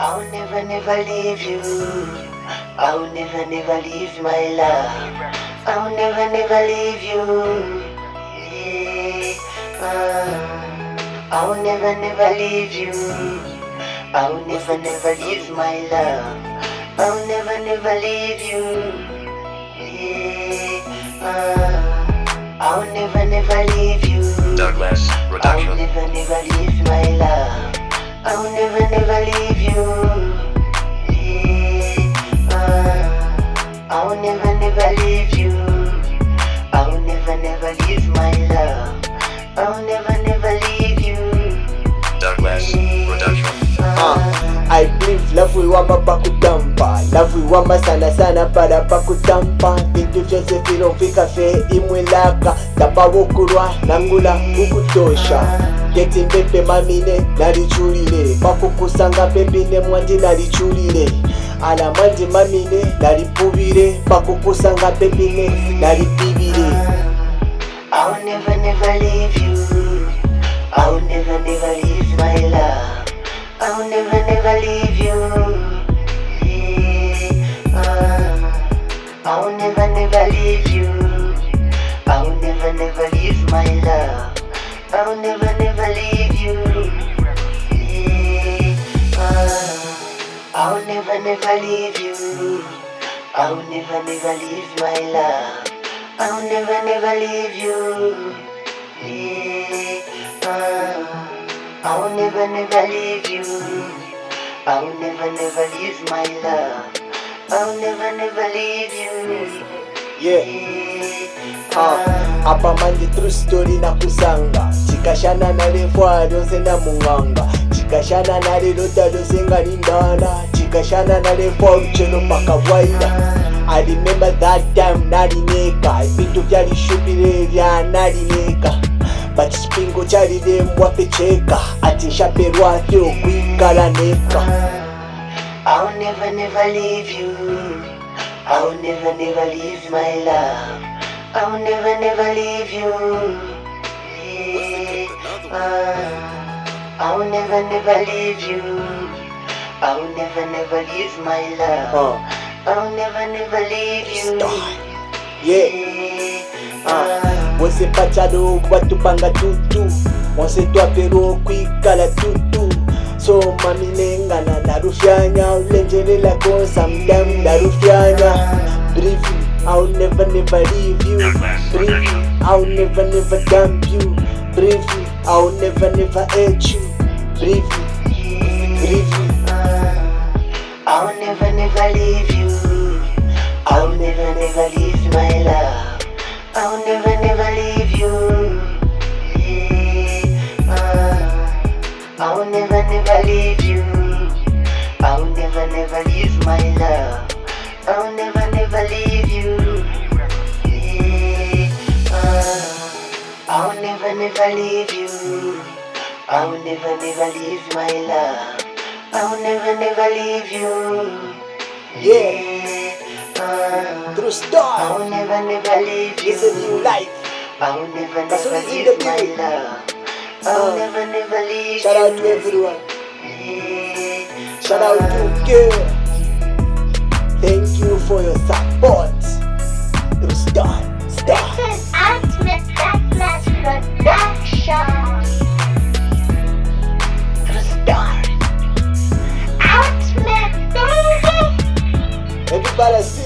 I'll never, never leave you. I'll never, never leave my love. I'll never, never leave you. I'll never, never leave you. I'll never, never leave my love. I'll never, never leave you. I'll never, never leave you. Douglas Production. I'll never, never leave my love. I'll never, never leave you. I'll never, never leave you. I'll never, never leave my love. I'll never, never leave you. Douglas Production. I believe love wiwama pakutampa, love wiwama sana sana para pakutampa. Vintu vyose vilofika fe imwelaka, tapawokurwa nangula kukutosha. Geti mpepe mamine nalichulile, pakukusanga pepine mwandi nalichulile. Ala mwandi mamine nalipubile, pakukusanga pepine nalipibile. I'll never, never leave you. I'll never, never leave my love. I'll never, never leave you. I'll never, never leave you. I'll never, never leave my love. I'll never, never leave you. I'll never, never leave you. I'll never, never leave my love. I'll never, never leave you. I'll never, never leave you. I'll never, never leave my love. I'll never, never leave you. Apa manje true story na kusanga. Chikashana na lefwa donse na munganga. Chikashana na lelota donse ngalindana. Chikashana na lefwa ucheno paka waida. I remember that time nalineka. Ibintu vyalishupile vya nalineka. But spingo chali dembwa pecheka. Ati shaperwa teo kwikala neka. I'll never, never leave you. I'll never, never leave my love. I'll never, never leave you. I'll never, never leave you. I'll never, never leave my love. I'll never, never leave you. Wose pachado watupanga tutu. Wose twapero kwikala tutu. So mami nengana narufyanya. Ulenjelela ko sometime narufyanya. Briefly, I'll never, never leave you. Briefly, I'll never, never dump you. Briefly, I'll never, never hate you. Briefly, briefly, I'll never, never leave you. I'll never, never leave my love. I'll never, never leave you. I'll never, never leave you. I'll never, never leave my love. I'll never, never leave you. I'll never, never leave you. I'll never, never leave my love. I'll never, never leave you. True story. I'll never, never leave you. It's a new life. I'll never, That's never what it's in leave the my building. love. I'll never, never leave Shout out to you. everyone. Shout out to girl. Thank you for your support. True story. Star. This is Ultimate Douglas Production. True story. Ultimate baby. Everybody see